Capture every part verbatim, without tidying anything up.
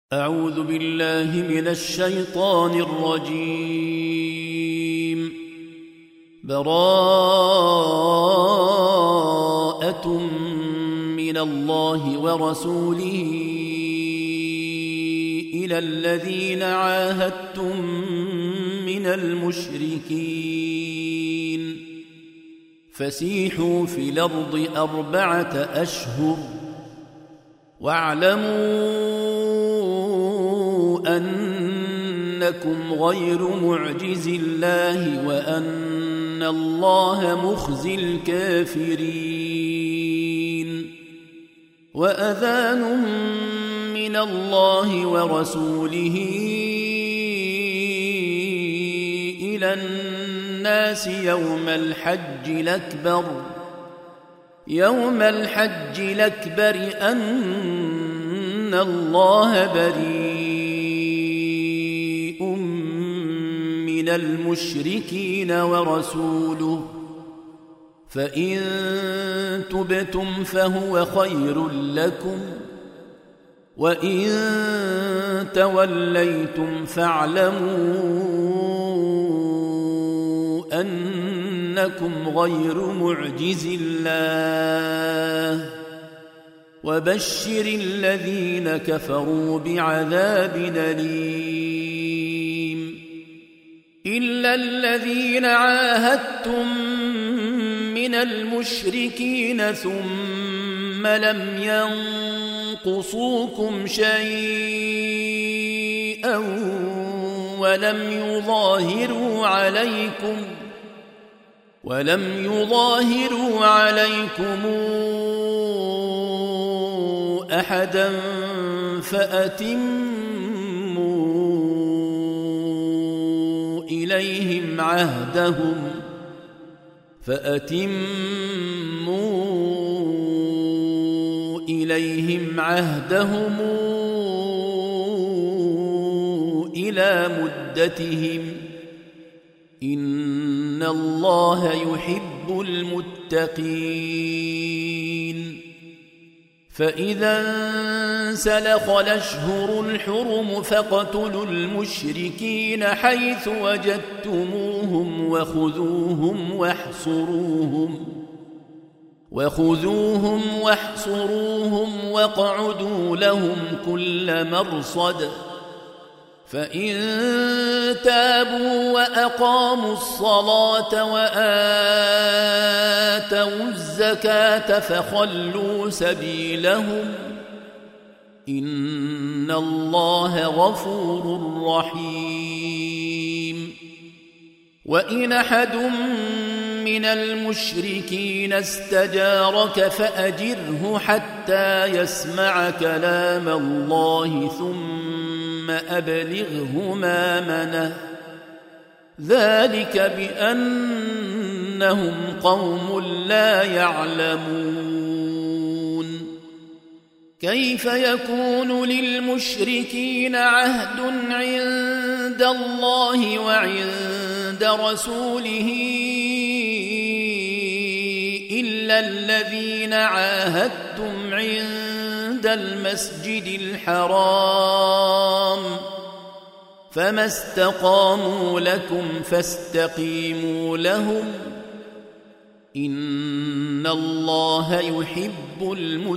أعوذ بالله من الشيطان الرجيم. براءة من الله ورسوله إلى الذين عاهدتم من المشركين فسيحوا في الأرض أربعة أشهر واعلموا أنكم غير معجز الله وأن الله مخزي الكافرين. وأذان من الله ورسوله إلى الناس يوم الحج الأكبر يوم الحج الأكبر أن الله بريء من المشركين ورسوله فإن تبتم فهو خير لكم وإن توليتم فاعلموا أنكم غير معجز الله وبشر الذين كفروا بعذاب أليم. إلا الذين عاهدتم من المشركين ثم لم ينقصوكم شيئا ولم يظاهروا عليكم ولم يظاهروا عليكم أحدا فأتموا إليهم عهدهم فأتموا إليهم عهدهم إلى مدتهم إن الله يحب المتقين. فإذا انسلخ الأشهر الحرم فاقتلوا المشركين حيث وجدتموهم وخذوهم واحصروهم وخذوهم واحصروهم واقعدوا لهم كل مرصد فإن تابوا وأقاموا الصلاة وآتوا الزكاة فخلوا سبيلهم إن الله غفور رحيم. وإن أحد من المشركين استجارك فأجره حتى يسمع كلام الله ثم أبلغه مامنه ذلك بأنهم قوم لا يعلمون. كيف يكون للمشركين عهد عند الله وعند رسوله إلا الذين عاهدتم عند المسجد الحرام فما استقاموا لكم فاستقيموا لهم إن الله يحب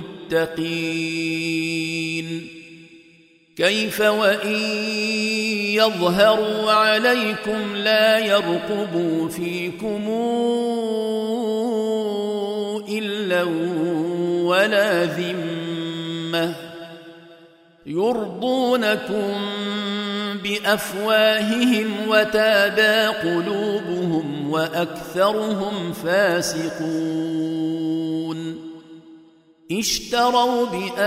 المتقين. كيف وإن يظهروا عليكم لا يرقبوا فيكم إلا ولا ذمة يرضونكم بأفواههم وتابى قلوبهم وأكثرهم فاسقون. اشتروا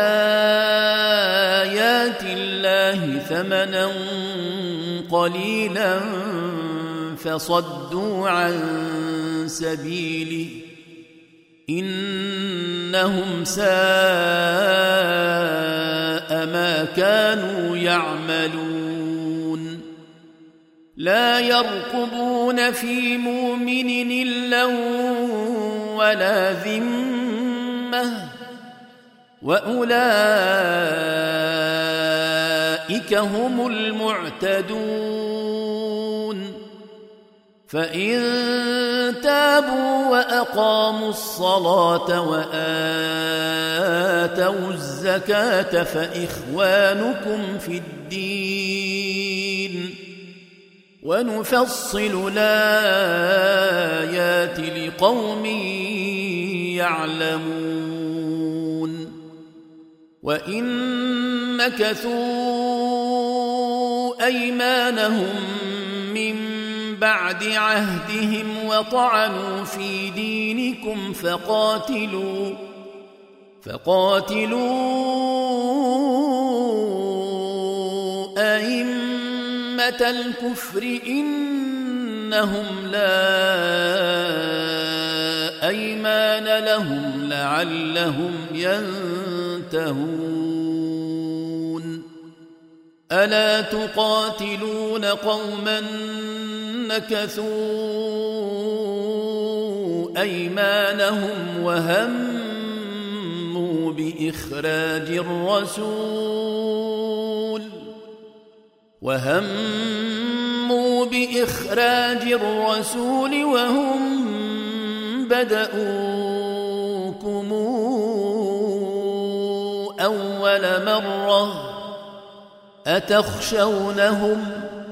بآيات الله ثمنا قليلا فصدوا عن سبيله إنهم ساء ما كانوا يعملون. لا يرقبون في مؤمن إلا ولا ذمة وأولئك أولئك هم المعتدون فإن تابوا وأقاموا الصلاة وآتوا الزكاة فإخوانكم في الدين ونفصل الآيات لقوم يعلمون وإن نكثوا أيمانهم من بعد عهدهم وطعنوا في دينكم فقاتلوا فقاتلوا أئمة الكفر إنهم لا أيمان لهم لعلهم ينتهون ألا تقاتلون قوما نكثوا أيمانهم وهموا بإخراج الرسول وهموا بإخراج الرسول وهم بدؤوكم أول مرة أتخشونهم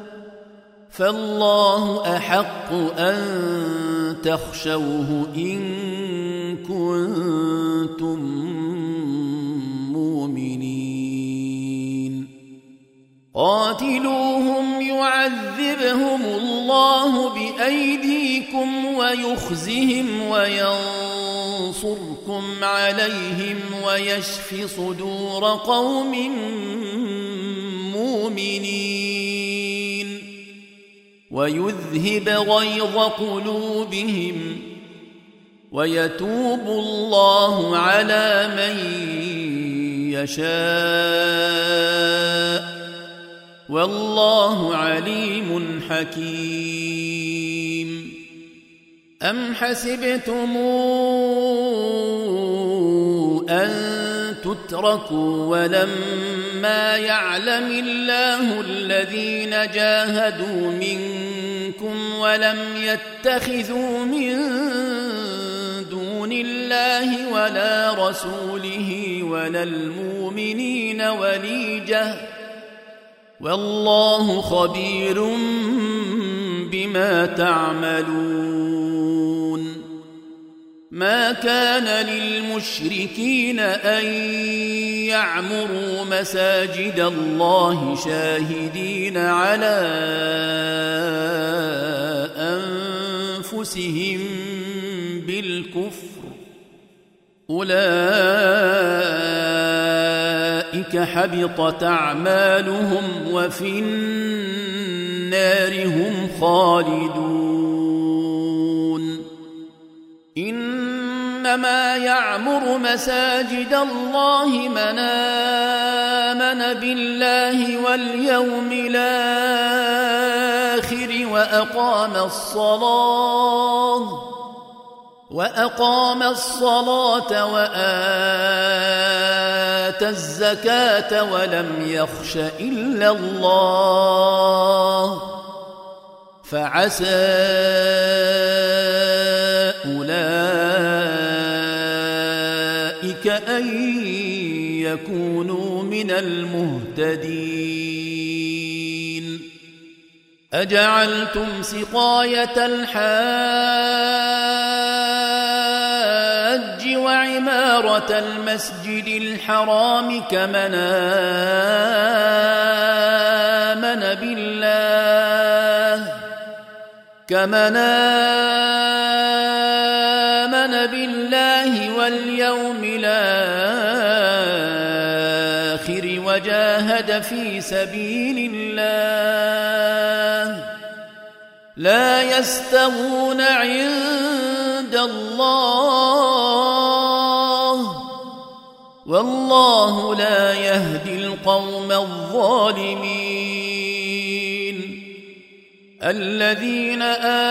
فالله أحق أن تخشوه إن كنتم مؤمنين قاتلوهم يعذبهم الله بأيديكم ويخزهم وينصركم عليهم ويشف صدور قوم مؤمنين ويذهب غيظ قلوبهم ويتوب الله على من يشاء والله عليم حكيم أم حسبتم أن تتركوا ولما يعلم الله الذين جاهدوا منكم ولم يتخذوا من دون الله ولا رسوله ولا المؤمنين وليجة والله خبير بما تعملون ما كان للمشركين أن يعمروا مساجد الله شاهدين على أنفسهم بالكفر أولئك حبطت أعمالهم وفي النار هم خالدون إنما يعمر مساجد الله من آمن بالله واليوم الآخر وأقام الصلاة وأقام الصلاة وآتى الزكاة ولم يخش إلا الله فعسى أولئك أن يكونوا من المهتدين أجعلتم سقاية الحاج وعمارة المسجد الحرام كمن آمن بالله كمن آمن بالله واليوم الآخر وجاهد في سبيل الله لا يستوون عند الله والله لا يهدي القوم الظالمين الذين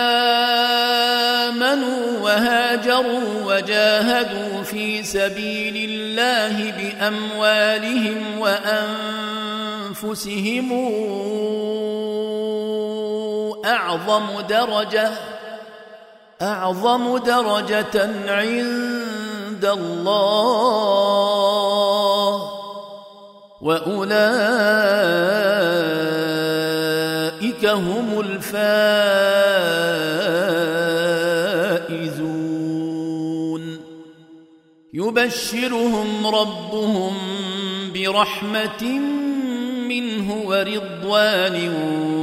آمنوا وهاجروا وجاهدوا في سبيل الله بأموالهم أنفسهم أعظم درجة أعظم درجة عند الله وأولئك هم الفائزون يبشرهم ربهم برحمة منه ورضوان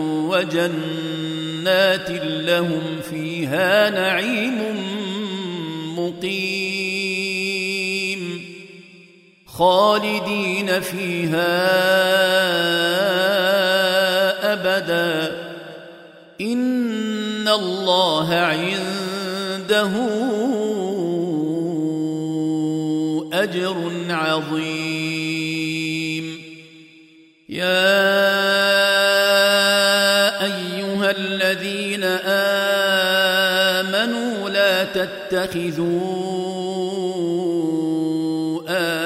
وجنات لهم فيها نعيم مقيم خالدين فيها أبدا إن الله عنده أجر عظيم يا أيها الذين آمنوا لا تتخذوا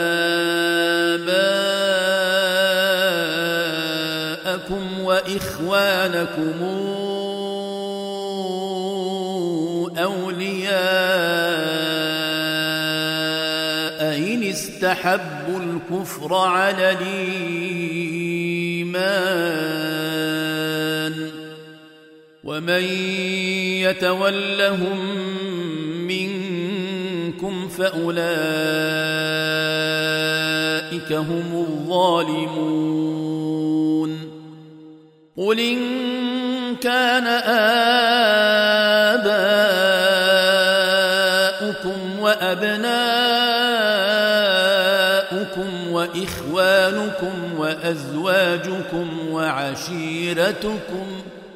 آباءكم وإخوانكم أولياء إن استحبوا الكفر على الإيمان ومن يتولهم منكم فأولئك هم الظالمون قل إن كان آباؤكم وأبناؤكم وإخوانكم وأزواجكم وعشيرتكم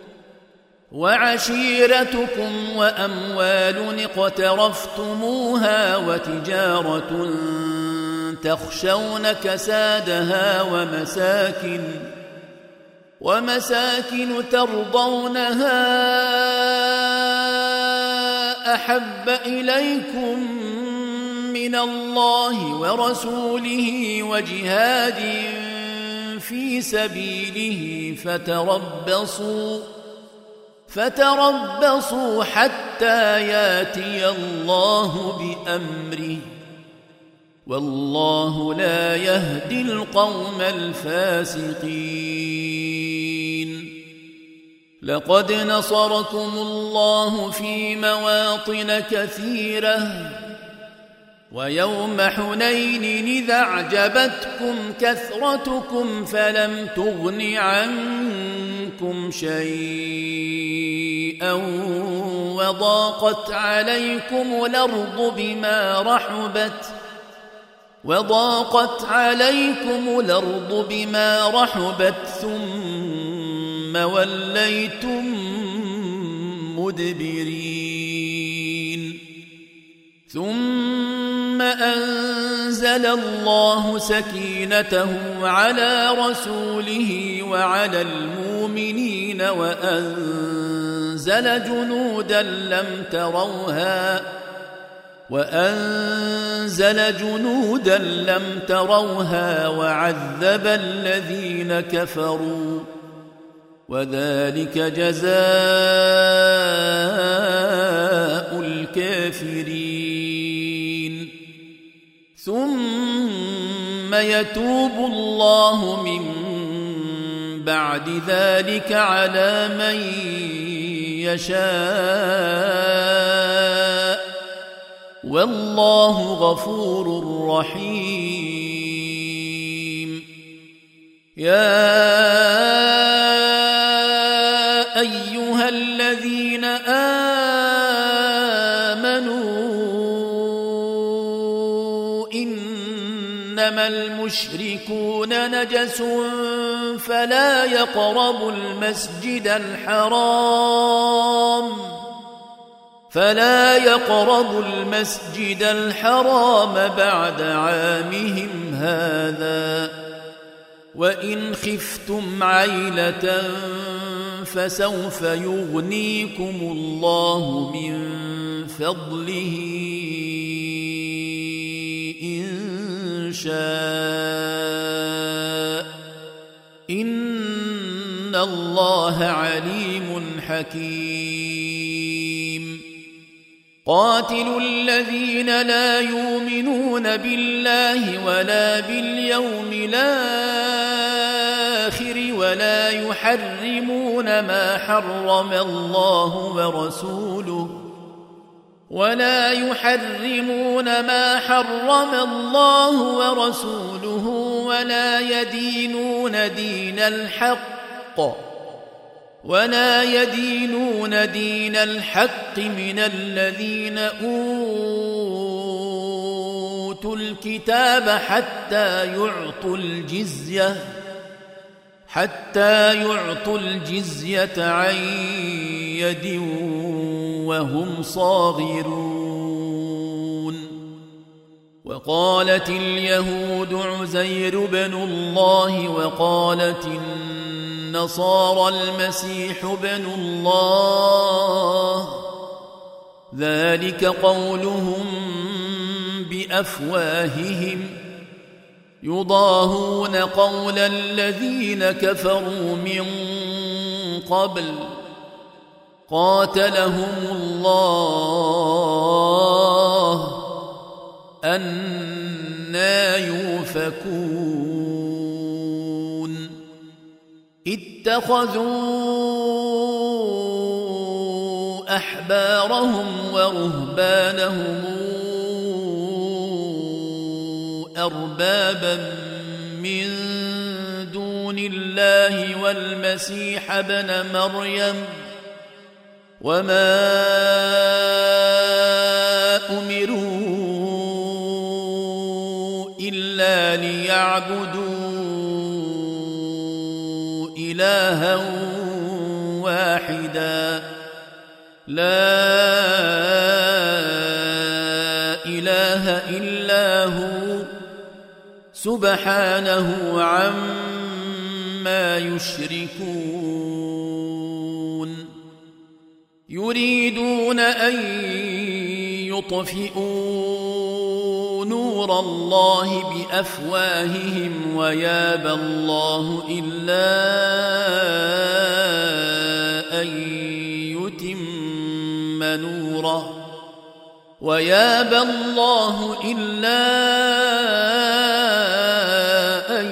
وعشيرتكم وأموال اقترفتموها وتجارة تخشون كسادها ومساكن ومساكن ترضونها أحب إليكم من الله ورسوله وجهاد في سبيله فتربصوا فتربصوا حتى ياتي الله بأمره والله لا يهدي القوم الفاسقين لقد نصركم الله في مواطن كثيرة ويوم حنين إذا أعجبتكم كثرتكم فلم تغن عنكم شيئا وضاقت عليكم الأرض بما رحبت وضاقت عليكم الأرض بما رحبت ثم وليتم مدبرين ثم أنزل الله سكينته على رسوله وعلى المؤمنين وأنزل جنودا لم تروها وأنزل جنودا لم تروها وعذب الذين كفروا وذلك جزاء الكافرين ثم يتوب الله من بعد ذلك على من يشاء والله غفور رحيم يا أيها الذين آمنوا إنما المشركون نجس فلا يقربوا المسجد الحرام فلا يقربوا المسجد الحرام بعد عامهم هذا وإن خفتم عيلة فسوف يغنيكم الله من فضله إن شاء إن إن الله عليم حكيم قاتلوا الذين لا يؤمنون بالله ولا باليوم الآخر ولا يحرمون ما حرم الله ورسوله ولا يحرمون ما حرم الله ورسوله ولا يدينون دين الحق ولا يدينون دين الحق من الذين أوتوا الكتاب حتى يعطوا الجزية حتى يعطوا الجزية عن يد وهم صاغرون وقالت اليهود عزير بن الله وقالت النصارى المسيح بن الله ذلك قولهم بأفواههم يضاهون قول الذين كفروا من قبل قاتلهم الله أنى يؤفكون اتخذوا أحبارهم ورهبانهم أربابا من دون الله والمسيح ابن مريم وما أمروا إلا ليعبدوا إلها واحدا لا إله إلا هو سبحانه عما يشركون يريدون أن يطفئوا نور الله بأفواههم ويابى الله إلا أن يتم نوره ويابى الله إلا أن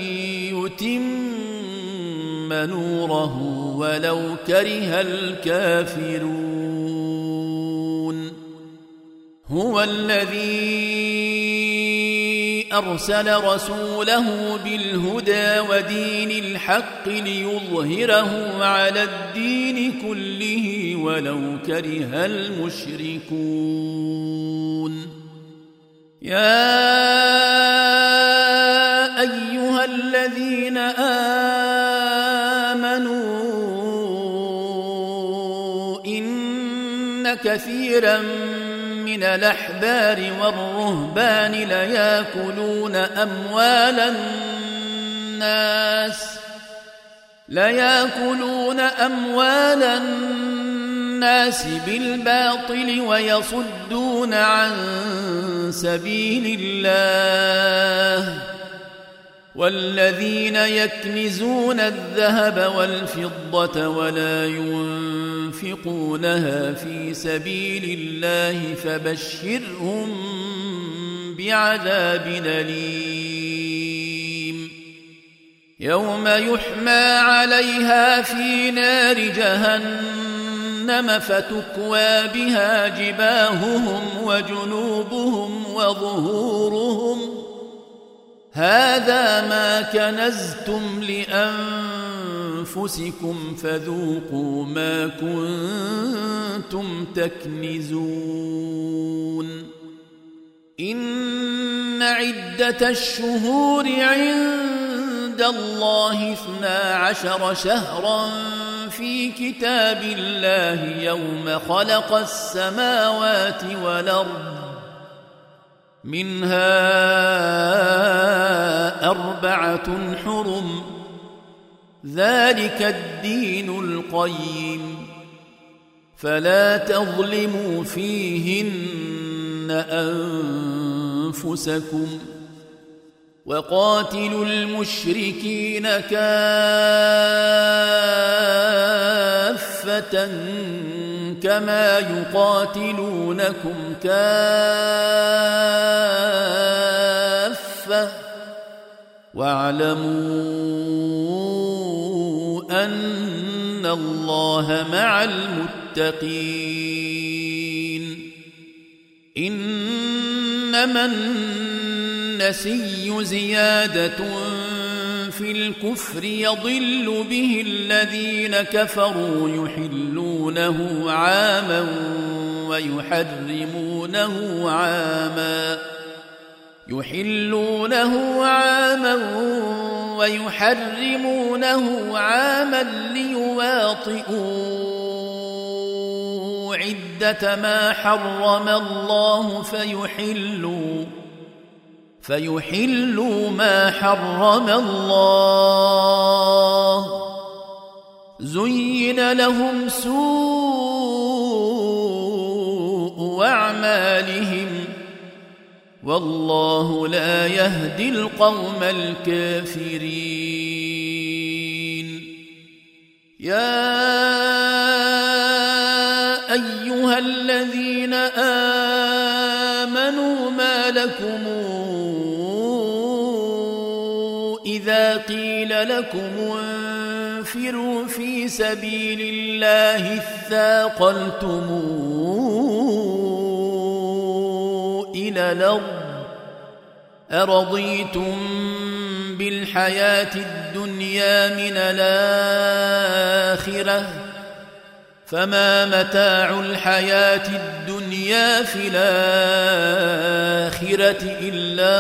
يتم نوره ولو كره الكافرون هو الذي أرسل رسوله بالهدى ودين الحق ليظهره على الدين كله ولو كره المشركون يا أيها الذين آمنوا إن كثيرا من الأحبار والرهبان ليأكلون أموال الناس ليأكلون أموال الناس بالباطل ويصدون عن سبيل الله والذين يكنزون الذهب والفضة ولا ينفقونها في سبيل الله فبشرهم بعذاب أليم يوم يحمى عليها في نار جهنم فتكوى بها جباههم وجنوبهم وظهورهم هذا ما كنزتم لأنفسكم فذوقوا ما كنتم تكنزون إن عدة الشهور عند الله اثنا عشر شهرا في كتاب الله يوم خلق السماوات والأرض منها أربعة حرم ذلك الدين القيم فلا تظلموا فيهن أنفسكم وقاتلوا المشركين كافة كما يقاتلونكم كافة واعلموا أن الله مع المتقين. إنما النسي زيادة في الكفر يضل به الذين كفروا يحلونه عاما ويحرمونه عاما يحلونه عاما ويحرمونه عاما ليواطئوا عدة ما حرم الله فيحلوا فيحلوا ما حرم الله. زين لهم سوء أعمالهم والله لا يهدي القوم الكافرين. يا أيها الذين آمنوا ما لكم إذا قيل لكم انفروا في سبيل الله اثاقلتم إلى الأرض أرضيتم بالحياة الدنيا من الآخرة فما متاع الحياة الدنيا في الآخرة إلا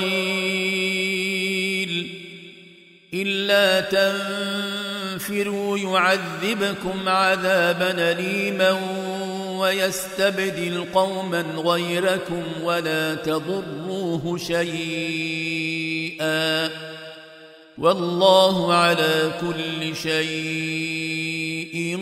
قليل. إلا تنفروا يعذبكم عذابا أليما ويستبدل قوما غيركم ولا تضروه شيئا والله على كل شيء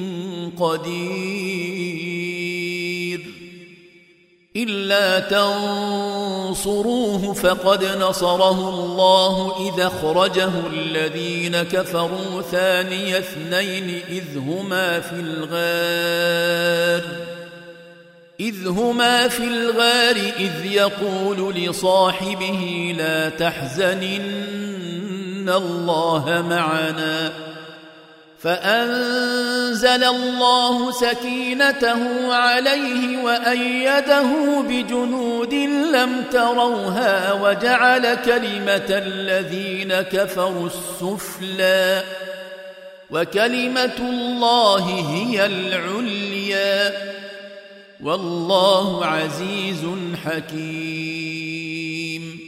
قدير. إلا تنصروه فقد نصره الله إذا أخرجه الذين كفروا ثاني اثنين إذ هما في الغار إذ هما في الغار إذ يقول لصاحبه لا تحزن إن الله معنا فأنزل الله سكينته عليه وأيده بجنود لم تروها وجعل كلمة الذين كفروا السفلى وكلمة الله هي العليا والله عزيز حكيم.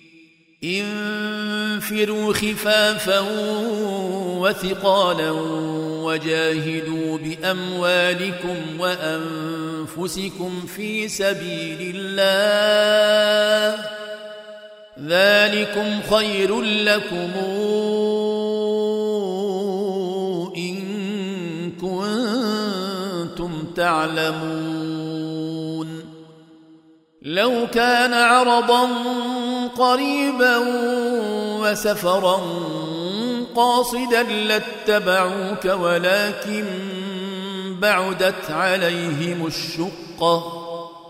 انفروا خفافا وثقالا وجاهدوا بأموالكم وأنفسكم في سبيل الله ذلكم خير لكم إن كنتم تعلمون. لو كان عرضا قريبا وسفرا قاصدا لاتبعوك ولكن بعدت عليهم الشقة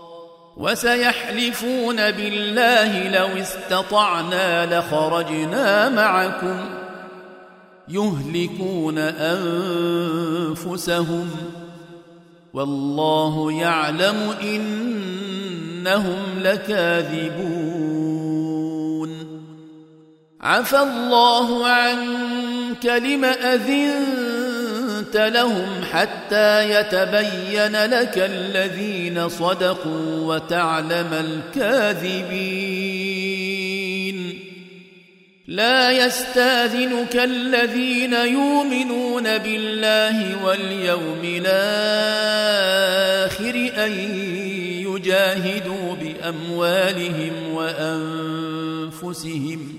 وسيحلفون بالله لو استطعنا لخرجنا معكم يهلكون أنفسهم والله يعلم إنهم لكاذبون. عفى الله عنك لم أذنت لهم حتى يتبين لك الذين صدقوا وتعلم الكاذبين. لا يستاذنك الذين يؤمنون بالله واليوم الآخر أن يجاهدوا بأموالهم وأنفسهم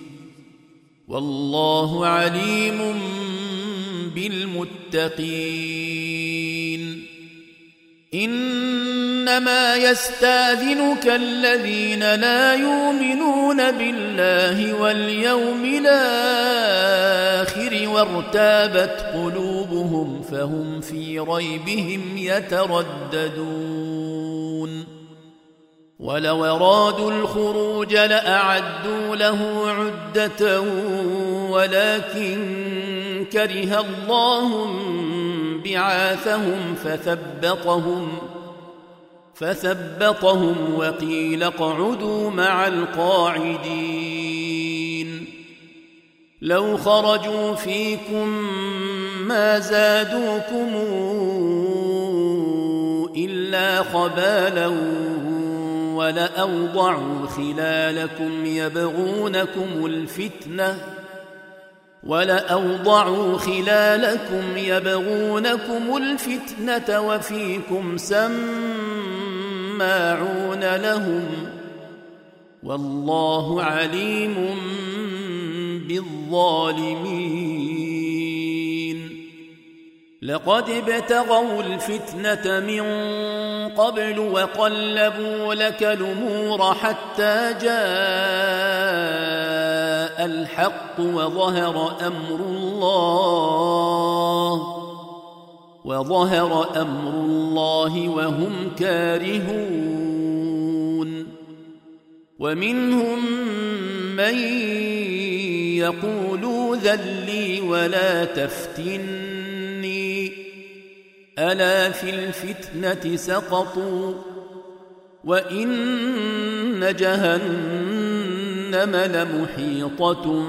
والله عليم بالمتقين. إنما يستأذنك الذين لا يؤمنون بالله واليوم الآخر وارتابت قلوبهم فهم في ريبهم يترددون ولو أرادوا الخروج لأعدوا له عدة ولكن كره الله بعاثهم فثبطهم فثبطهم وقيل اقعدوا مع القاعدين لو خرجوا فيكم ما زادوكم إلا خبالا ولأوضعوا خلالكم يبغونكم الفتنة ولأوضعوا خلالكم يبغونكم الفتنة وفيكم سماعون لهم والله عليم بالظالمين لقد ابتغوا الفتنة من قبل وقلبوا لك الأمور حتى جاء الحق وظهر أمر الله وظهر أمر الله وهم كارهون ومنهم من يقول ذل لي ولا تفتني ألا في الفتنة سقطوا وإن جهنم لمحيطة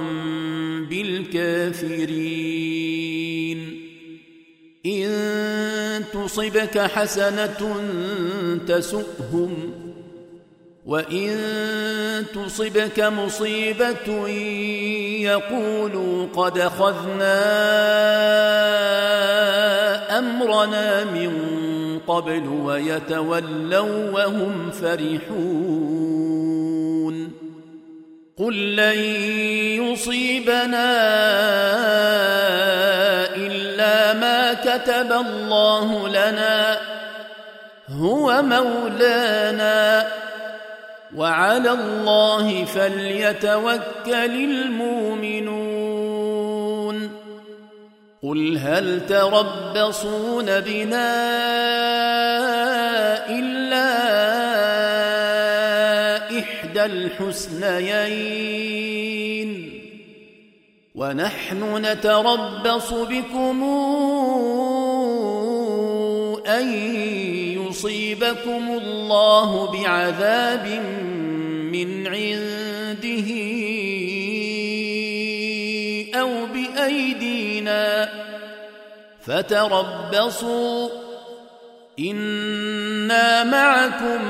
بالكافرين إن تصبك حسنة تسؤهم وإن تصبك مصيبة يقولوا قد أخذنا أمرنا من قبل ويتولوا وهم فرحون قل لن يصيبنا إلا ما كتب الله لنا هو مولانا وعلى الله فليتوكل المؤمنون قل هل تربصون بنا إلا إحدى الحسنيين ونحن نتربص بكم أن يصيبكم الله بعذاب من عنده أو بأيدينا فتربصوا إنا معكم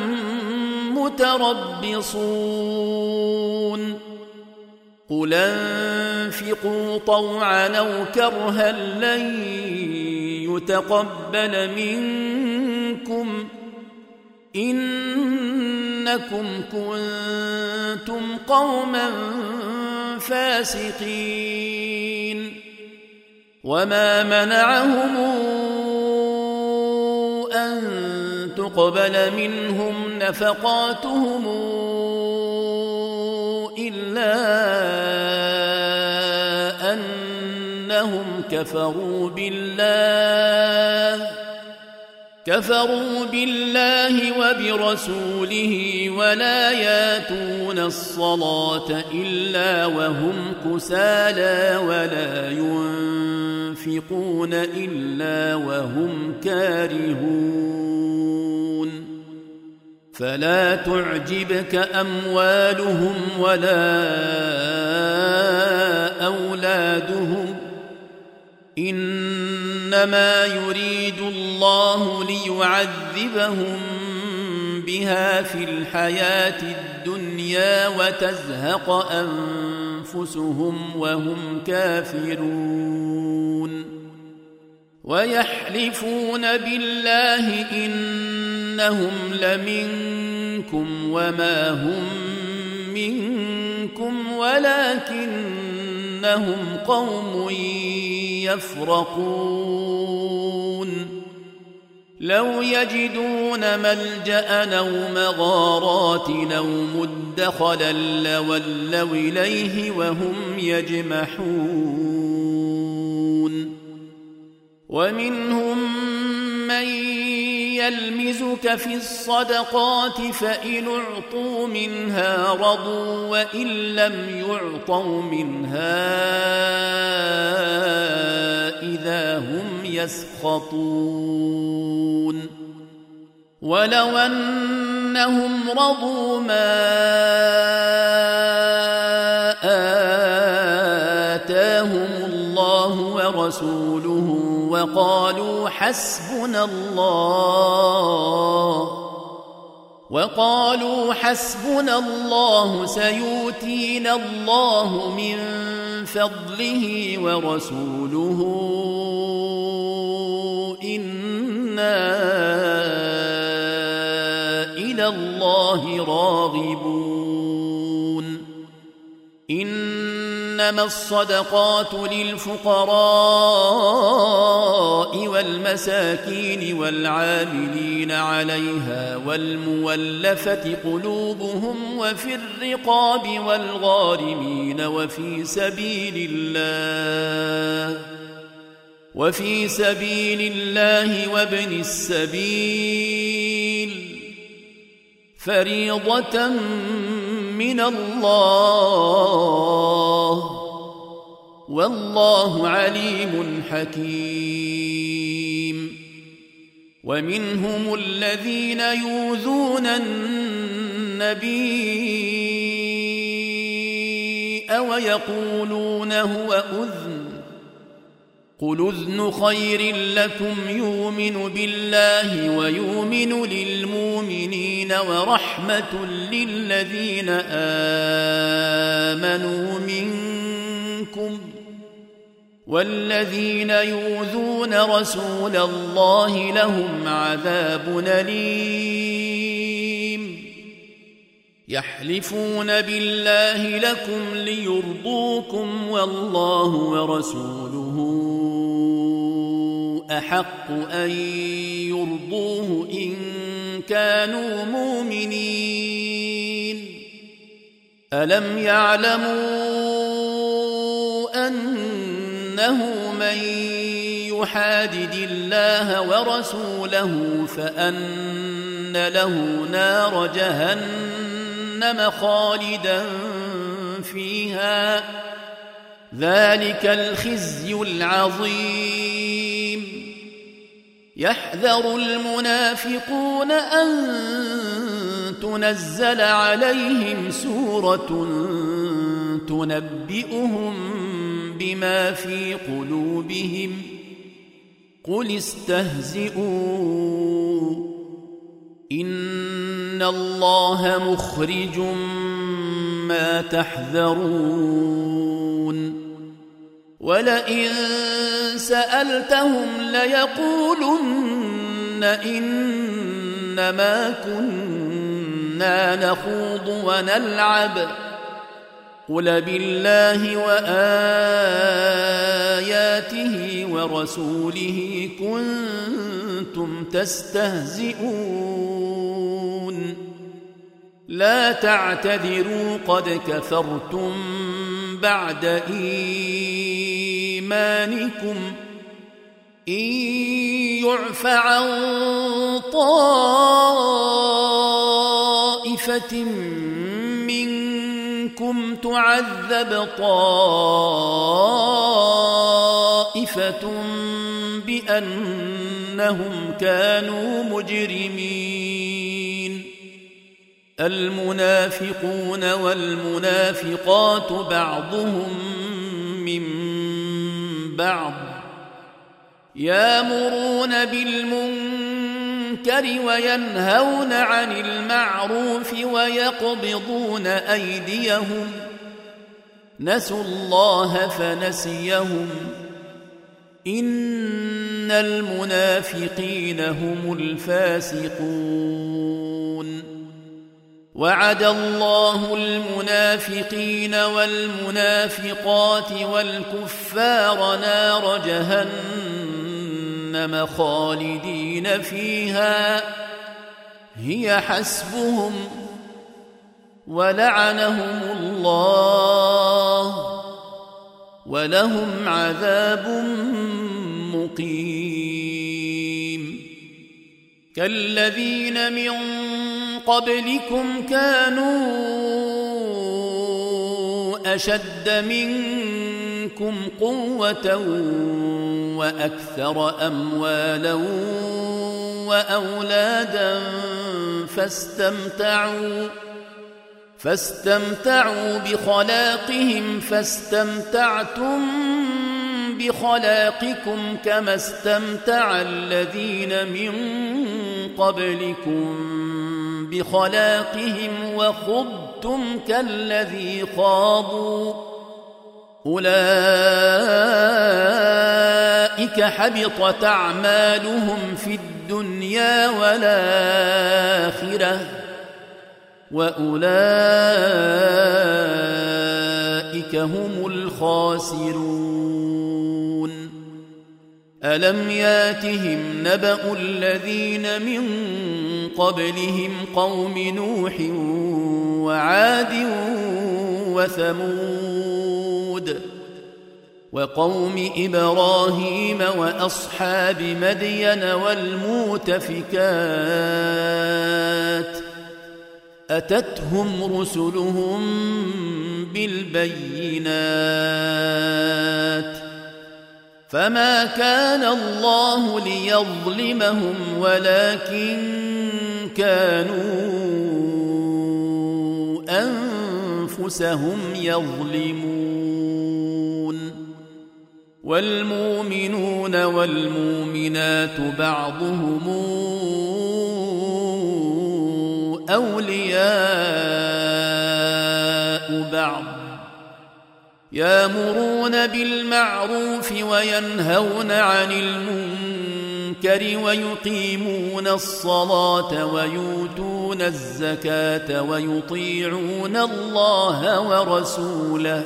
متربصون قل انفقوا طوعا أو كرها لن يتقبل منكم إنكم كنتم قوما فاسقين وما منعهم أن تقبل منهم نفقاتهم إلا أنهم كفروا بالله كفروا بالله وبرسوله ولا ياتون الصلاة إلا وهم كسالى ولا ينفقون إلا وهم كارهون فلا تعجبك أموالهم ولا أولادهم إنما يريد الله ليعذبهم بها في الحياة الدنيا وتزهق أنفسهم وهم كافرون ويحلفون بالله إنهم لمنكم وما هم منكم ولكنهم قوم يفرقون لو يجدون ملجأ أو مغارات أو مدخلا لولوا إليه وهم يجمحون ومنهم من يلمزك في الصدقات فإن أعطوا منها رضوا وإن لم يعطوا منها إذا هم يسخطون ولو أنهم رضوا ما آتاهم الله ورسوله وقالوا حسبنا الله وقالوا حسبنا الله سيؤتينا الله من فضله ورسوله إنا إلى الله راغبون إنما الصدقات للفقراء والمساكين والعاملين عليها والمولفة قلوبهم وفي الرقاب والغارمين وفي سبيل الله وفي سبيل الله وابن السبيل فريضة من الله والله عليم حكيم ومنهم الذين يؤذون النبي ويقولون هو أذن قل أذن خير لكم يؤمن بالله ويؤمن للمؤمنين ورحمة للذين آمنوا منكم والذين يؤذون رسول الله لهم عذاب أليم يحلفون بالله لكم ليرضوكم والله ورسوله أحق أن يرضوه إن كانوا مؤمنين ألم يعلموا أنه من يحادد الله ورسوله فأن له نار جهنم خالدا فيها ذلك الخزي العظيم يحذر المنافقون أن تنزل عليهم سورة تنبئهم بما في قلوبهم قل استهزئوا إن الله مخرج ما تحذرون ولئن سألتهم ليقولن إنما كنا نخوض ونلعب قل بالله وآياته ورسوله كنتم تستهزئون لا تعتذروا قد كفرتم بعد إيمانكم إن يعف عن طائفة منكم تعذب طائفة بأنهم كانوا مجرمين المنافقون والمنافقات بعضهم من بعض يأمرون بالمنكر وينهون عن المعروف ويقبضون أيديهم نسوا الله فنسيهم إن المنافقين هم الفاسقون وعد الله المنافقين والمنافقات والكفار نار جهنم جهنم خالدين فيها هي حسبهم ولعنهم الله ولهم عذاب مقيم كالذين من قبلكم كانوا أشد منكم قوة وأكثر أموالا وأولادا فاستمتعوا فاستمتعوا بخلاقهم فاستمتعتم بخلاقكم كما استمتع الذين من قبلكم بخلاقهم وخضتم كالذي خاضوا أولئك حبطت أعمالهم في الدنيا والآخرة وأولئك هم الخاسرون ألم ياتهم نبأ الذين من قبلهم قوم نوح وعاد وثمود وقوم إبراهيم وأصحاب مدين والمؤتفكات أتتهم رسلهم بالبينات فما كان الله ليظلمهم ولكن كانوا أنفسهم يظلمون والمؤمنون والمؤمنات بعضهم أولياء بعض يأمرون بالمعروف وينهون عن المنكر ويقيمون الصلاة ويؤتون الزكاة ويطيعون الله ورسوله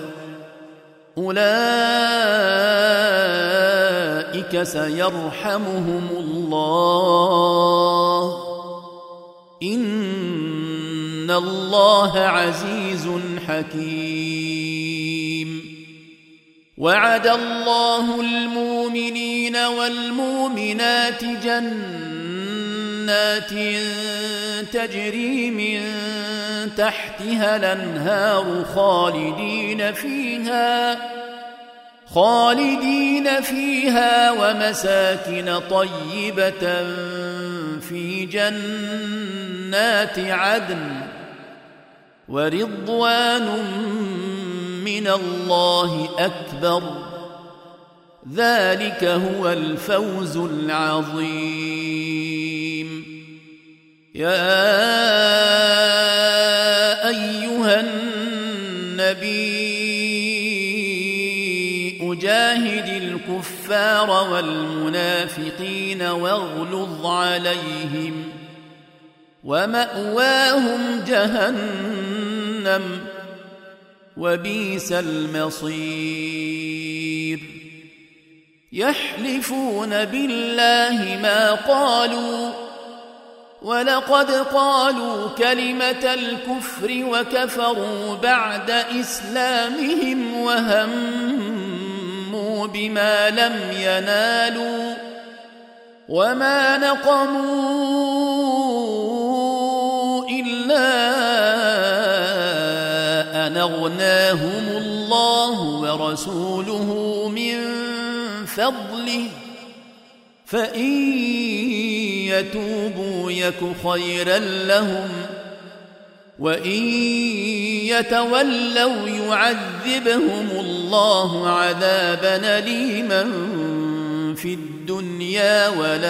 أولئك سيرحمهم الله إن الله عزيز حكيم وعد الله المؤمنين والمؤمنات جنات تجري من تحتها الأنهار خالدين فيها خالدين فيها ومساكن طيبة في جنات عدن ورضوان من الله أكبر ذلك هو الفوز العظيم يا أيها النبي جاهد الكفار والمنافقين واغلظ عليهم ومأواهم جهنم وبئس المصير يحلفون بالله ما قالوا ولقد قالوا كلمة الكفر وكفروا بعد إسلامهم وهموا بما لم ينالوا وما نقموا إلا أن أغناهم الله ورسوله من فضله فإن يتوبوا يك خيرا لهم وإن يتولوا يعذبهم الله عذابا أليما في الدنيا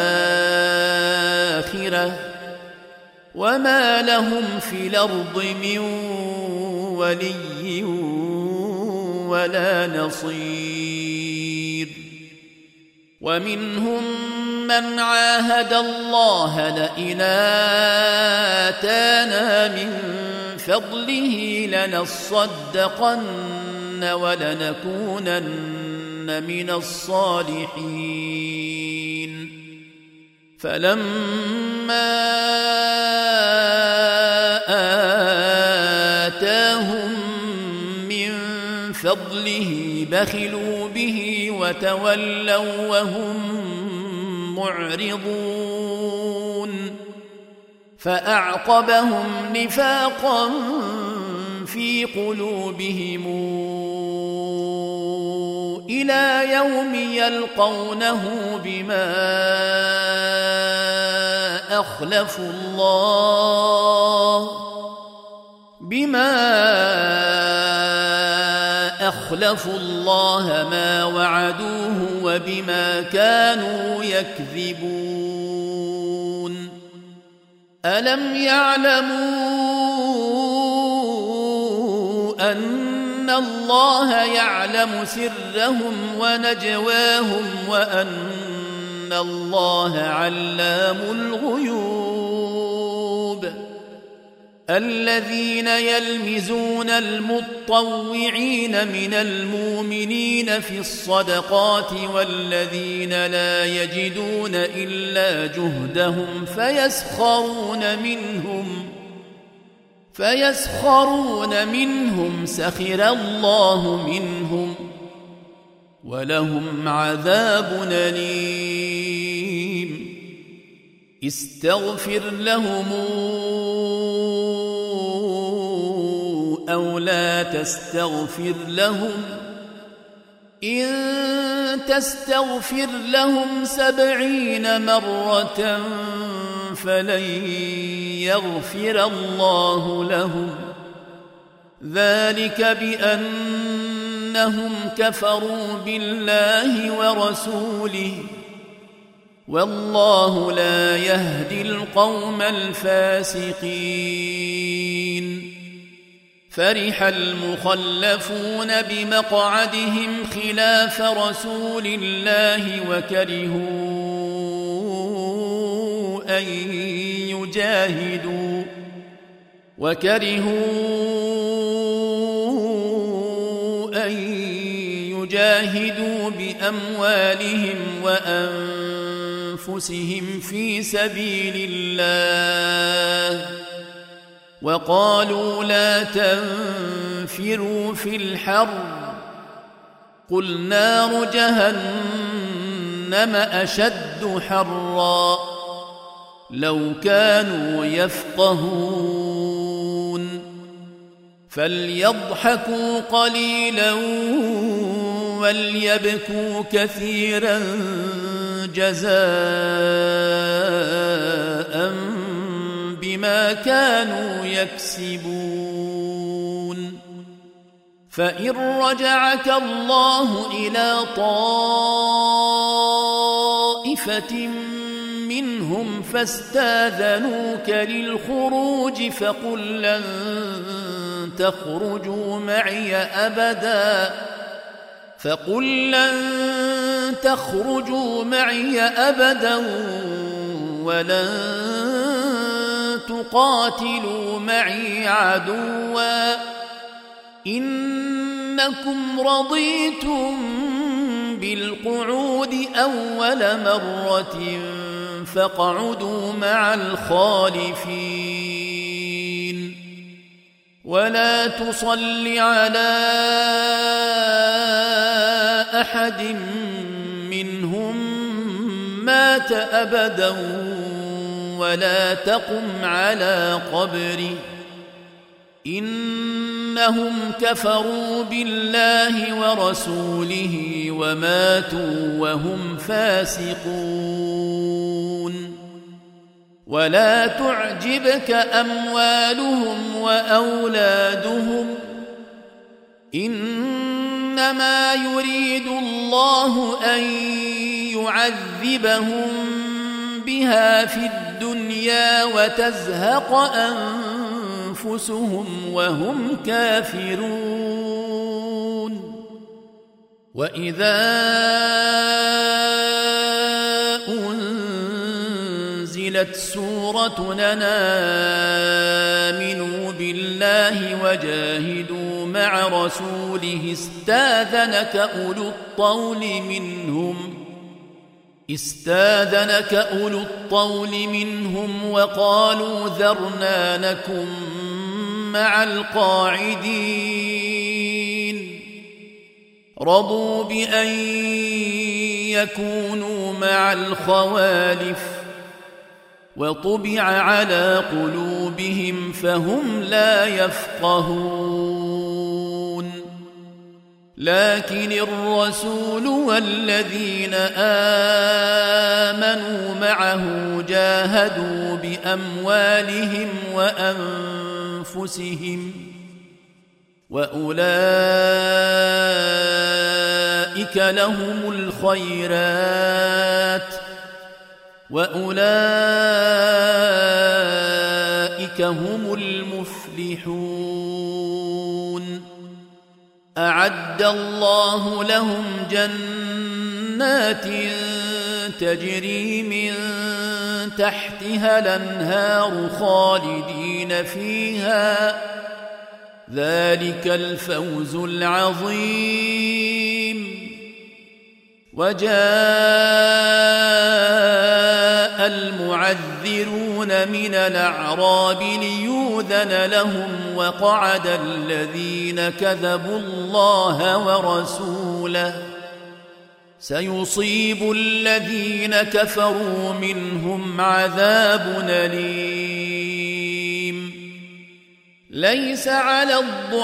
والآخرة وما لهم في الأرض من ولي ولا نصير ومنهم من عاهد الله لئن آتانا من فضله لنصدقن ولنكونن من الصالحين فلما آتاهم من فضله بخلوا به وتولوا وهم معرضون فأعقبهم نفاقا في قلوبهم إلى يوم يلقونه بما أخلفوا الله بما أخلفوا الله ما وعدوه وبما كانوا يكذبون ألم يعلموا أن الله يعلم سرهم ونجواهم وأن الله علام الغيوب الذين يلمزون المطوعين من المؤمنين في الصدقات والذين لا يجدون إلا جهدهم فيسخرون منهم فيسخرون منهم سخر الله منهم ولهم عذاب أليم استغفر لهم أو لا تستغفر لهم إن تستغفر لهم سبعين مرة فلن يغفر الله لهم ذلك بأنهم كفروا بالله ورسوله والله لا يهدي القوم الفاسقين فرح المخلفون بمقعدهم خلاف رسول الله وكرهوا أن يجاهدوا وكرهوا أن يجاهدوا بأموالهم وأنفسهم في سبيل الله وقالوا لا تنفروا في الحر قل نار جهنم أشد حرا لو كانوا يفقهون فليضحكوا قليلا وليبكوا كثيرا جزاء بما كانوا يكسبون فإن رجعك الله إلى طائفة منهم فاستاذنوك للخروج فقل لن تخرجوا معي أبدا فقل لن تخرجوا معي أبدا ولن تقاتلوا معي عدوا إنكم رضيتم بالقعود أول مرة فاقعدوا مع الخالفين ولا تصل على أحد منهم مات أبدا ولا تقم على قبره إنهم كفروا بالله ورسوله وماتوا وهم فاسقون ولا تعجبك أموالهم وأولادهم إنما يريد الله أن يعذبهم بها في الدنيا وتزهق أنفسهم وهم كافرون وإذا أنزلت سورة أن آمنوا بالله وجاهدوا مع رسوله استاذنك أولو الطول منهم استاذنك أولو الطول منهم وقالوا ذرنا نكن مع القاعدين رضوا بأن يكونوا مع الخوالف وطبع على قلوبهم فهم لا يفقهون لكن الرسول والذين آمنوا معه جاهدوا بأموالهم وأنفسهم وأولئك لهم الخيرات وأولئك هم المفلحون أعد الله لهم جنات تجري من تحتها الأنهار خالدين فيها ذلك الفوز العظيم وجاء المعذرون من الأعراب ليؤذن لهم وقعد الذين كذبوا الله ورسوله سيصيب الذين كفروا منهم عذاب أليم ليس على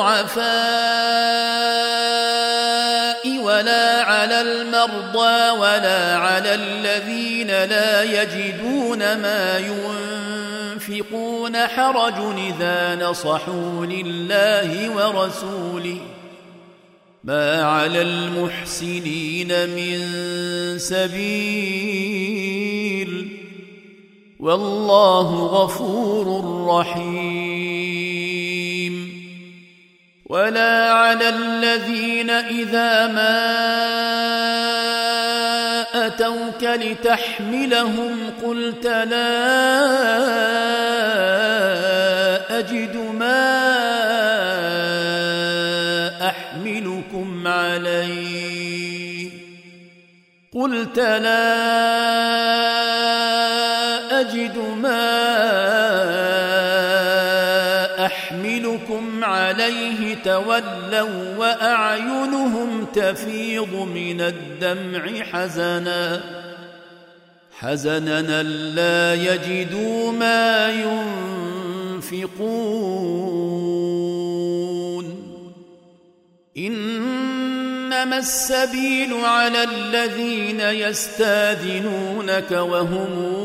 الضعفاء ولا على المرضى ولا على الذين لا يجدون ما ينفقون حرج إذا نصحوا لله ورسوله ما على المحسنين من سبيل والله غفور رحيم ولا على الذين إذا ما أتوك لتحملهم قلت لا أجد ما أحملكم عليه قلت لا أجد ما أحملكم عليه تولوا وأعينهم تفيض من الدمع حزنا حزنا لا يجدوا ما ينفقون إنما السبيل على الذين يستاذنونك وهم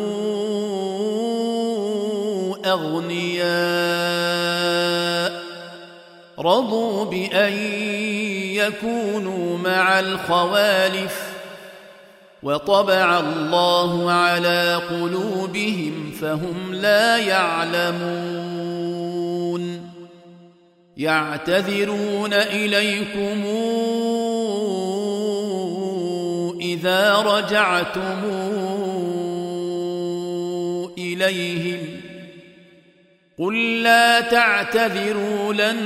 أغنياء رضوا بأن يكونوا مع الخوالف وطبع الله على قلوبهم فهم لا يعلمون يعتذرون إليكم إذا رجعتم إليهم قل لا تعتذروا لن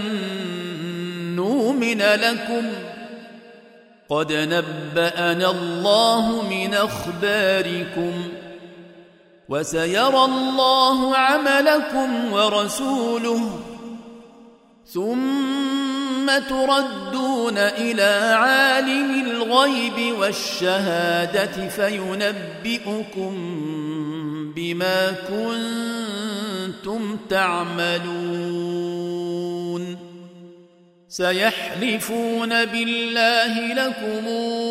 نؤمن لكم قد نبأنا الله من أخباركم وسيرى الله عملكم ورسوله ثم تردون إلى عالم الغيب والشهادة فينبئكم بما كنتم تعملون سيحلفون بالله لكم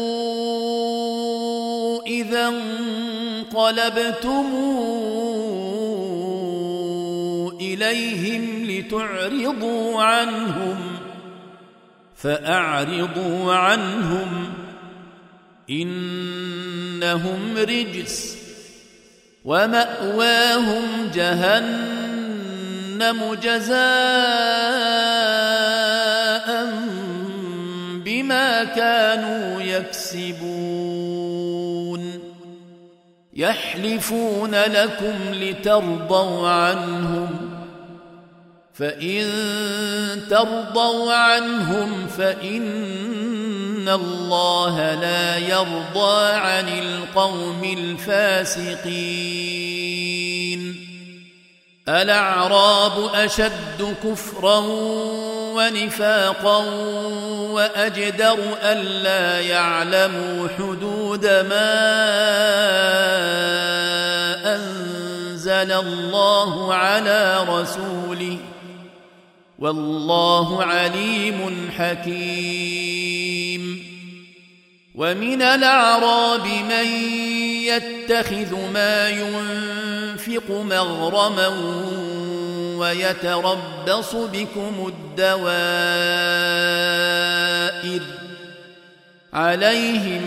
إذا انقلبتم إليهم لتعرضوا عنهم فأعرضوا عنهم إنهم رجس ومأواهم جهنم جزاء بما كانوا يكسبون يحلفون لكم لترضوا عنهم فإن ترضوا عنهم فإن الله لا يرضى عن القوم الفاسقين. الأعراب أشد كفرا ونفاقا وأجدر ألا يعلموا حدود ما أنزل الله على رسوله والله عليم حكيم. ومن الأعراب من يتخذ ما ينفق مغرما ويتربص بكم الدوائر عليهم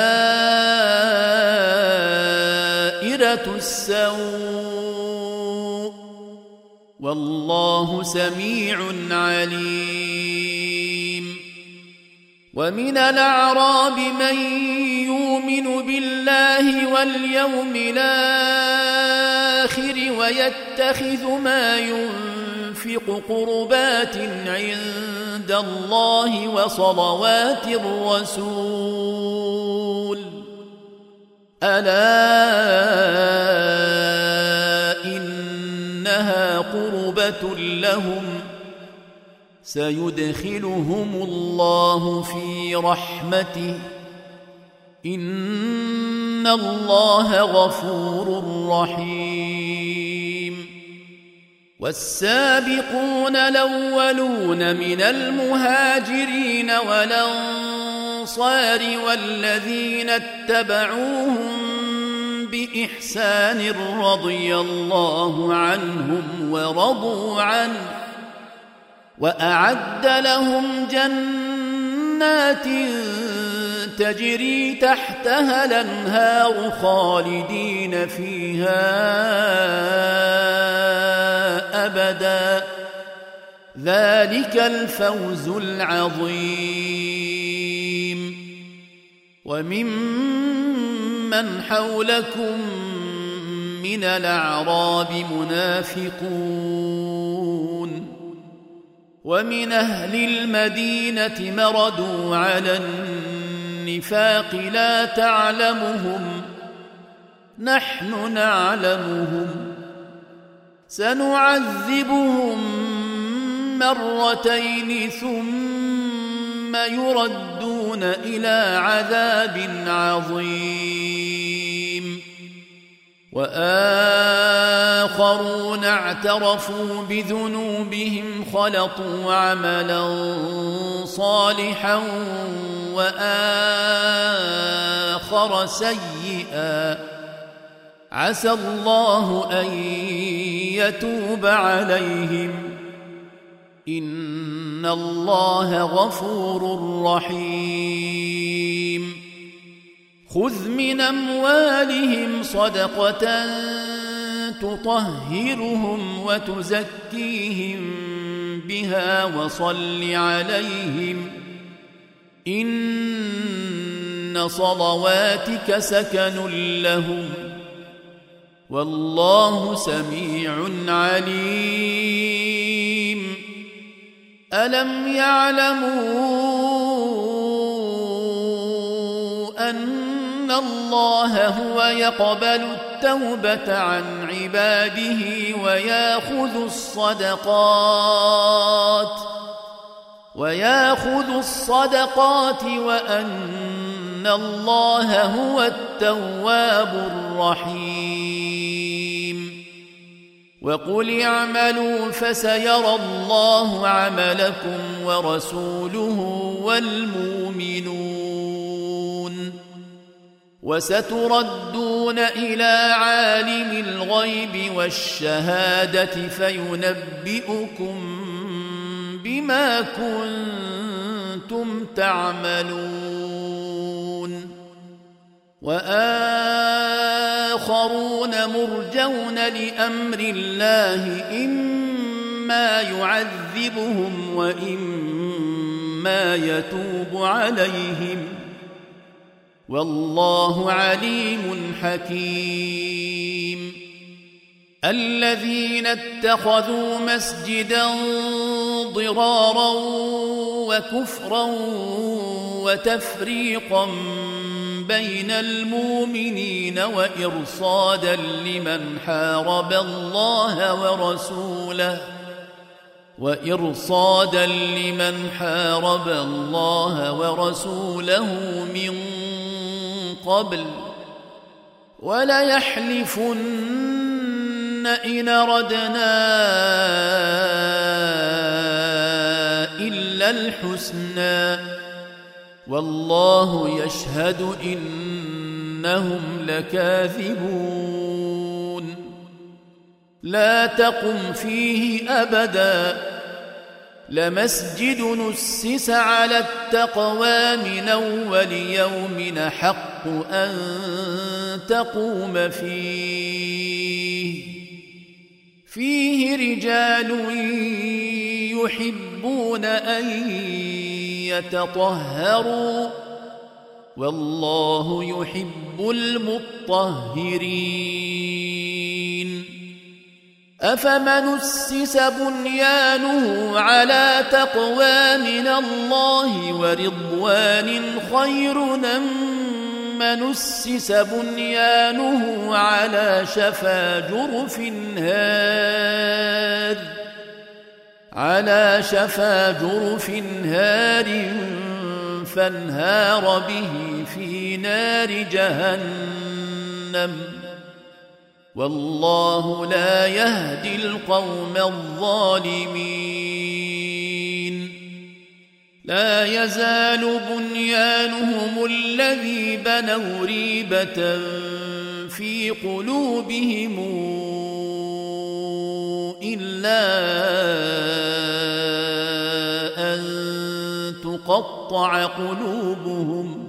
دائرة السوء والله سميع عليم. ومن الأعراب من يؤمن بالله واليوم الآخر ويتخذ ما ينفق قربات عند الله وصلوات الرسول ألا إنها قربة لهم سيدخلهم الله في رحمته إن الله غفور رحيم. والسابقون الأولون من المهاجرين والأنصار والذين اتبعوهم بإحسان رضي الله عنهم ورضوا عنه وأعد لهم جنات تجري تحتها الأنهار خالدين فيها أبدا ذلك الفوز العظيم. وممن حولكم من الأعراب منافقون ومن أهل المدينة مردوا على النفاق لا تعلمهم نحن نعلمهم سنعذبهم مرتين ثم يردون إلى عذاب عظيم. وآخرون اعترفوا بذنوبهم خلطوا عملا صالحا وآخر سيئا عسى الله أن يتوب عليهم إن الله غفور رحيم. خذ من أموالهم صدقة تطهرهم وتزكيهم بها وصل عليهم إن صلواتك سكن لهم والله سميع عليم. ألم يعلموا أن الله هو يقبل التوبة عن عباده ويأخذ الصدقات ويأخذ الصدقات وأن الله هو التواب الرحيم. وقل اعملوا فسيرى الله عملكم ورسوله والمؤمنون وستردون إلى عالم الغيب والشهادة فينبئكم بما كنتم تعملون. وآخرون مرجون لأمر الله إما يعذبهم وإما يتوب عليهم والله عليم حكيم. الذين اتخذوا مسجدا ضرارا وكفرا وتفريقا بين المؤمنين وإرصادا لمن حارب الله ورسوله وإرصادا لمن حارب الله ورسوله من قبل وليحلفن إن أردنا إلا الحسنى والله يشهد إنهم لكاذبون لا تقم فيه أبدا لمسجد نسس على التقوى من أول يوم أحق أن تقوم فيه فيه رجال يحبون أن يتطهروا والله يحب المطهرين أفمن أسس بنيانه على تقوى من الله ورضوان خير أم من أسس بنيانه على شفا جرف هار على شفا جرف هار فانهار به في نار جهنم والله لا يهدي القوم الظالمين لا يزال بنيانهم الذي بنوا ريبة في قلوبهم إلا أن تقطع قلوبهم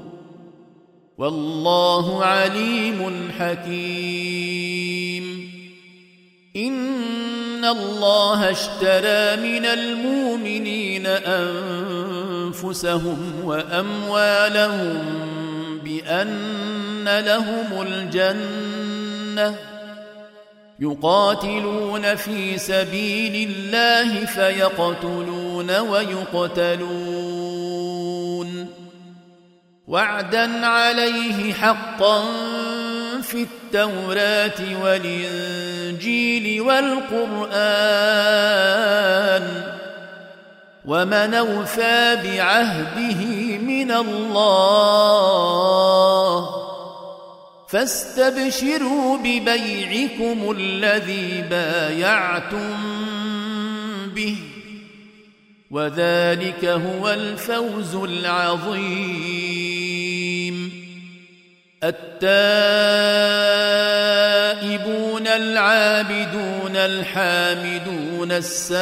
والله عليم حكيم إن الله اشترى من المؤمنين أنفسهم وأموالهم بأن لهم الجنة يقاتلون في سبيل الله فيقتلون ويقتلون وعدا عليه حقا في التوراة والإنجيل والقرآن ومن أوفى بعهده من الله فاستبشروا ببيعكم الذي بايعتم به وذلك هو الفوز العظيم التائبون العابدون الحامدون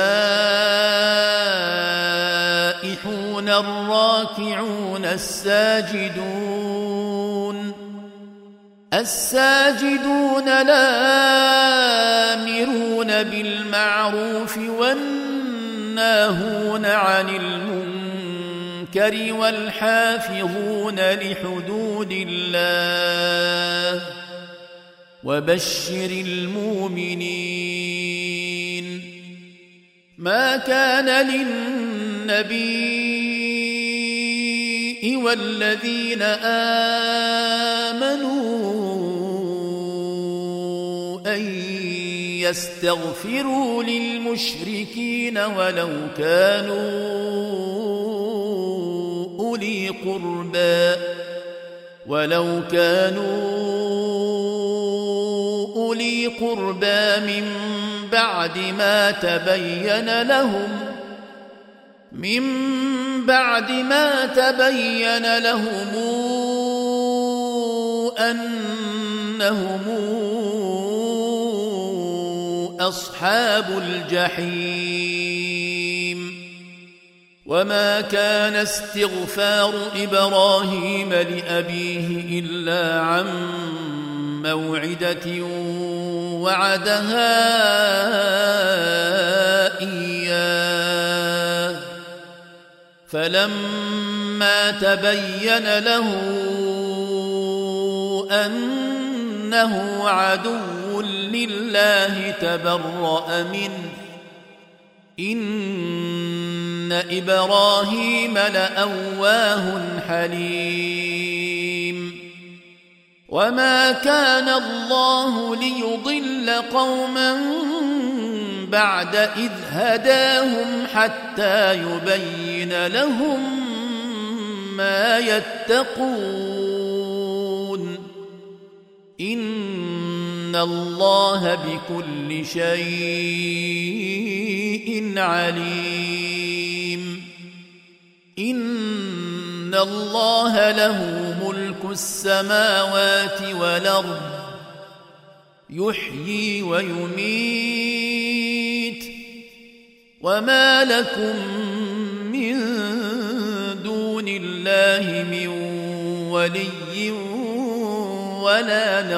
السائحون الراكعون الساجدون الساجدون الآمرون بالمعروف والناهون عن المنكر والحافظون لحدود الله وبشر المؤمنين ما كان للنبي والذين آمنوا أن يستغفروا للمشركين ولو كانوا أولي قربى ولو كانوا أولي قربى من بعد ما تبين لهم من بعد ما تبين لهم أنهم أصحاب الجحيم وما كان استغفار إبراهيم لأبيه إلا عن موعدة وعدها إياه فلما تبين له أنه عدو لله تبرأ منه إن إبراهيم لأواه حليم وما كان الله ليضل قوما بعد إذ هداهم حتى يبين لهم ما يتقون إن الله بكل شيء عليم إن الله له ملك السماوات والأرض يحيي ويميت وما لكم من دون الله من ولي ولا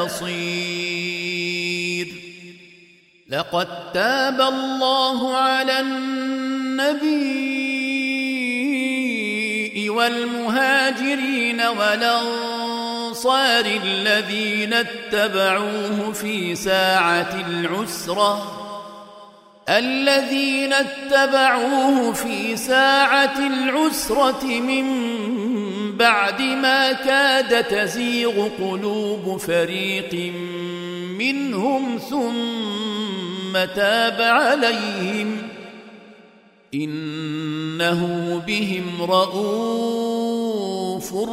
نصير لقد تاب الله على النبي والمهاجرين والأنصار الذين اتبعوه في ساعة العسرة الذين اتبعوه في ساعة العسرة من بعد ما كاد تزيغ قلوب فريق منهم ثم تاب عليهم إنه بهم رءوف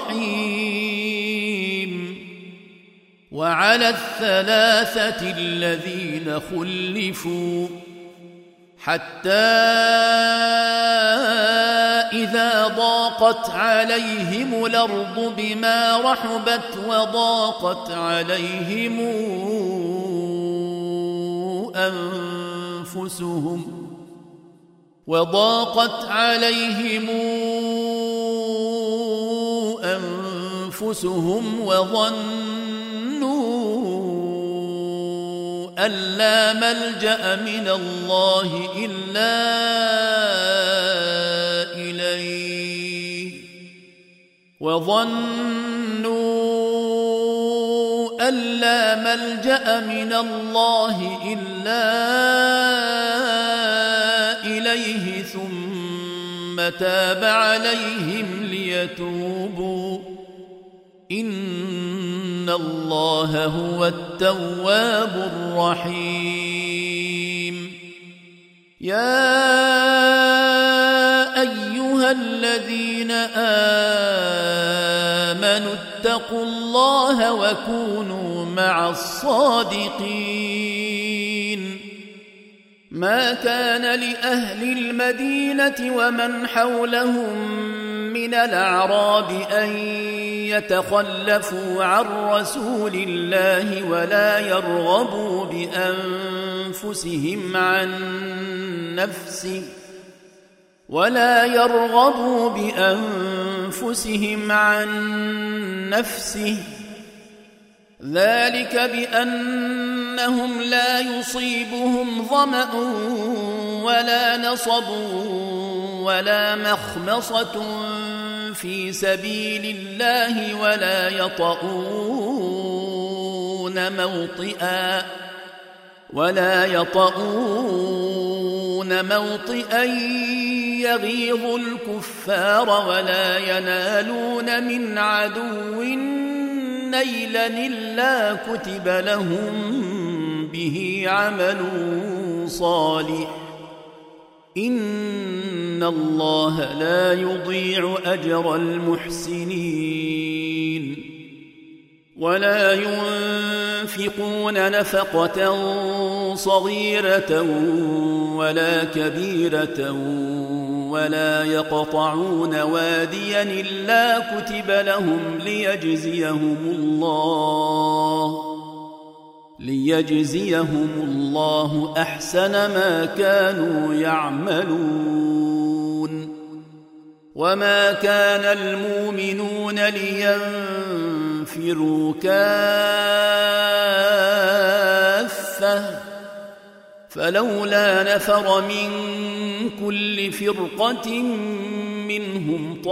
رحيم وعلى الثلاثة الذين خلفوا حتى إذا ضاقت عليهم الأرض بما رحبت وضاقت عليهم أنفسهم وضاقت عليهم أنفسهم وظنوا أن لا ملجأ من الله إلا إليه وظنوا أن لا ملجأ من الله إلا إليه ثم تاب عليهم ليتوبوا إن الله هو التواب الرحيم يا أيها الذين آمنوا اتقوا الله وكونوا مع الصادقين ما كان لأهل المدينة ومن حولهم من الأعراب أن يتخلفوا عن رسول الله ولا يرغبوا بأنفسهم عن نفسه ولا يرغبوا بأنفسهم عن نفسه ذلك بأنهم لا يصيبهم ظمأ ولا نصب ولا مخمصة في سبيل الله ولا يطؤون موطئا ولا يطؤون موطئا يغيظ الكفار ولا ينالون من عدو نيلا إلا كتب لهم به عمل صالح إن الله لا يضيع أجر المحسنين ولا ينفقون نفقة صغيرة ولا كبيرة ولا يقطعون واديا إلا كتب لهم ليجزيهم الله ليجزيهم الله أحسن ما كانوا يعملون وما كان المؤمنون لينفروا كافة فلولا نفر من كل فرقة منهم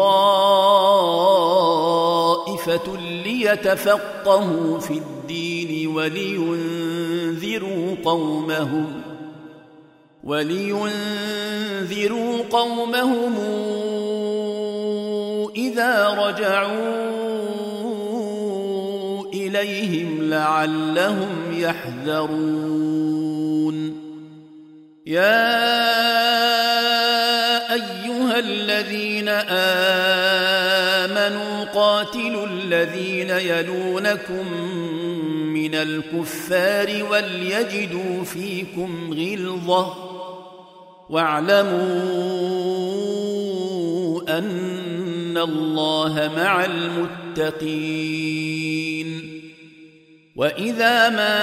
طائفة ليتفقهوا في الدين ولينذروا قومهم ولينذروا قومهم إذا رجعوا إليهم لعلهم يحذرون. يا أيها الذين آمنوا قاتلوا الذين يلونكم من الكفار وليجدوا فيكم غلظة واعلموا أن الله مع المتقين. وإذا ما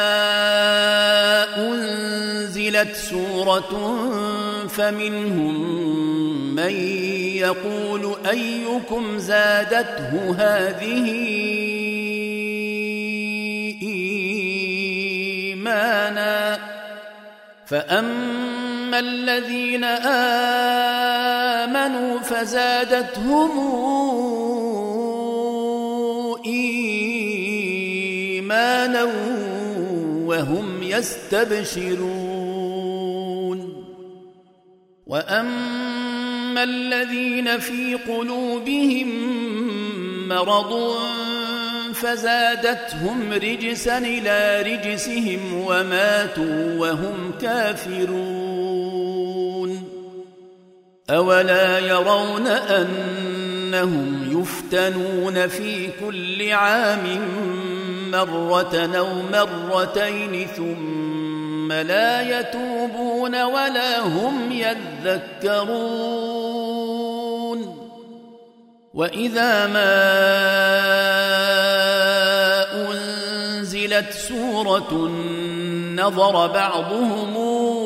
أنزلت سورة فمنهم من يقول أيكم زادته هذه إيمانا فأما الذين آمنوا فزادتهم إيمانا وهم يستبشرون. وأما الذين في قلوبهم مرض فزادتهم رجسا إلى رجسهم وماتوا وهم كافرون. أولا يرون أنهم يفتنون في كل عام مرة أو مرتين ثم لا يتوبون ولا هم يذكرون. وإذا ما أنزلت سورة نظر بعضهم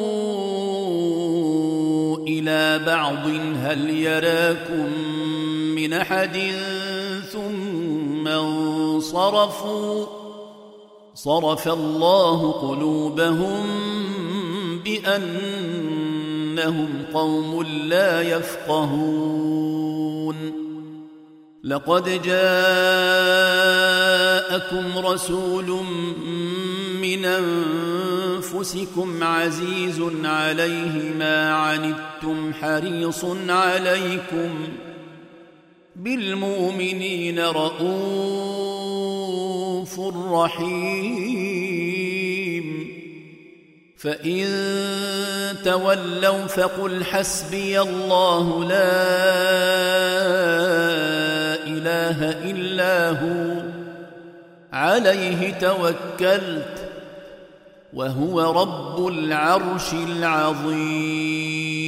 إلى بعض هل يراكم من أحد ثم انصرفوا صرف الله قلوبهم بأنهم قوم لا يفقهون. لقد جاءكم رسول من أنفسكم عزيز عليه ما عنتم حريص عليكم بالمؤمنين رؤوف رحيم. فإن تولوا فقل حسبي الله لا إله إلا هو عليه توكلت وهو رب العرش العظيم.